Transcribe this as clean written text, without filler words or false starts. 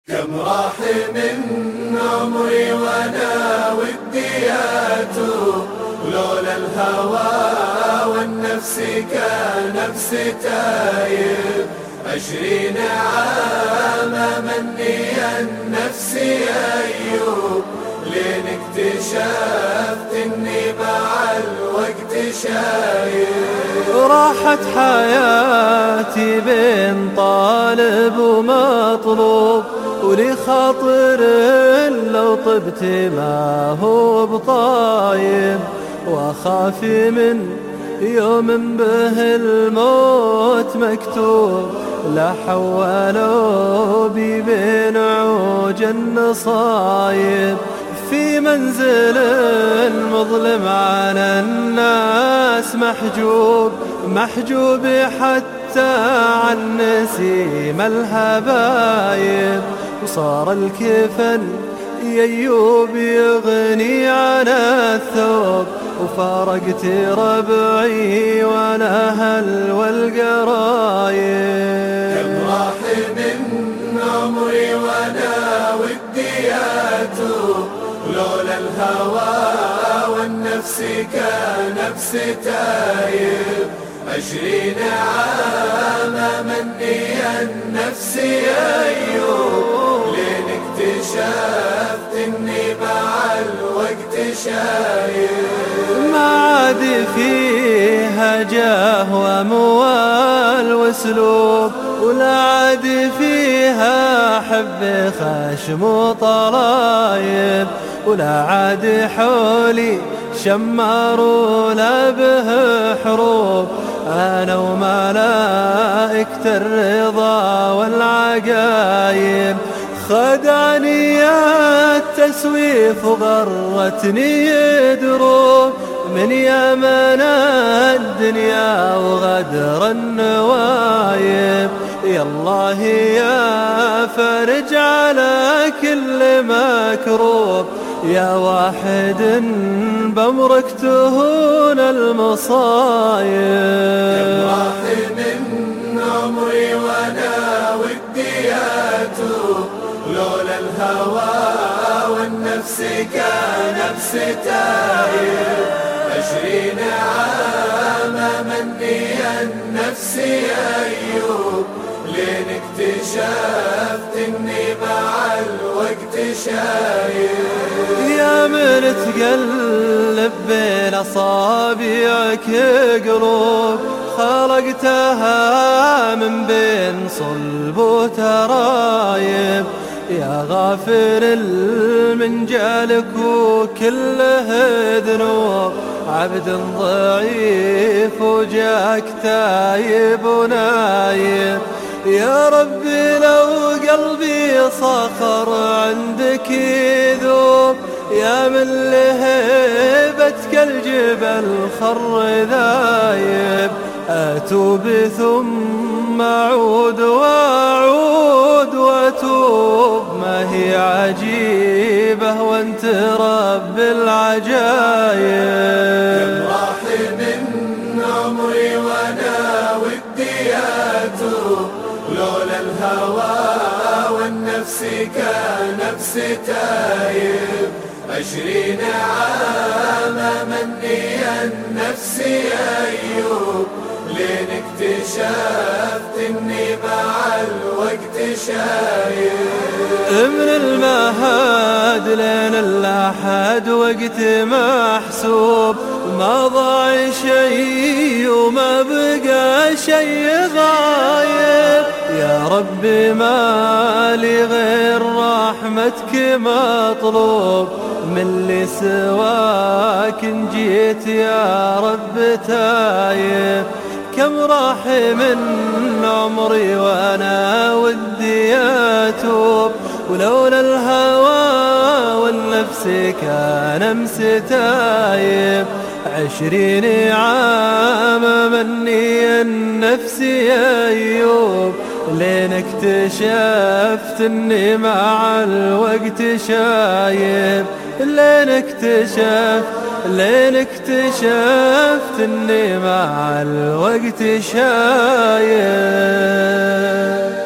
كم راح من عمري وانا ودي اتوب، ولولا الهوى والنفس كنفس تايب. 20 عام مني النفس ايوب، لين اكتشفت اني مع الوقت شايب. راحت حياتي بين طالب ومطلوب، ولي خاطر لو طبت ما هو بطايب. واخاف من يوم به الموت مكتوب، لا حولوا بي بين عوج النصايب. في منزل مظلم عن الناس محجوب حتى عن نسيم الحبايب. وصار الكفن يأيوب يغني عن الثوب، وفارقت ربعي وانا اهل والقرايب. كم راح من عمري وانا ودي اتوب، ولولا الهوى والنفس كنفس تايب. 20 عام مني النفس ايوب، لين اكتشفت اني مع الوقت شايب. ما عاد فيها جاه واموال واسلوب، ولا عاد فيها حب خشم وطلايب. ولا عاد حولي شمار ولا به حروب، أنا وملائكة الرضا والعجايب. خدعني التسويف وغرتني دروب، من يمن الدنيا وغدر النوايب. يا الله يا فرج على كل مكروب، يا واحد بأمرك تهون المصايب. كم راح من عمري وانا ودي اتوب، لولا الهوى والنفس كنفس تايب. 20 عام مني النفس ايوب، لين اكتشفت اني مع الوقت شايب. يا من تقلب بين اصابعك قلوب، خلقتها من بين صلب وترايب. يا غافر من جالك وكله ذنوب، عبد ضعيف وجاك تايب ونايب. يا ربي لو قلبي صخر عندك يذوب، يا من لهيبتك الجبل خر ذايب. أتوب ثم أعود وأعود وأتوب، ما هي عجيبة وأنت رب العجايب. كم راح من عمري وأنا ودي أتوب، لولا الهوى والنفس كنفس تايب. 20 عام مني النفس أيوب، لين اكتشفت اني مع الوقت شايب. من المهد لين الأحد وقت محسوب، ما ضاع شيء وما بقى شيء غايب. يا ربي ما لي غير رحمتك مطلوب، من اللي سواك إن جيت يا رب تايب. كم راح من عمري وانا ودي اتوب، ولولا الهوى والنفس كان امس تايب. 20 عام مني النفس ايوب، لين اكتشفت اني مع الوقت شايب. لين اكتشفت اني مع الوقت شايب.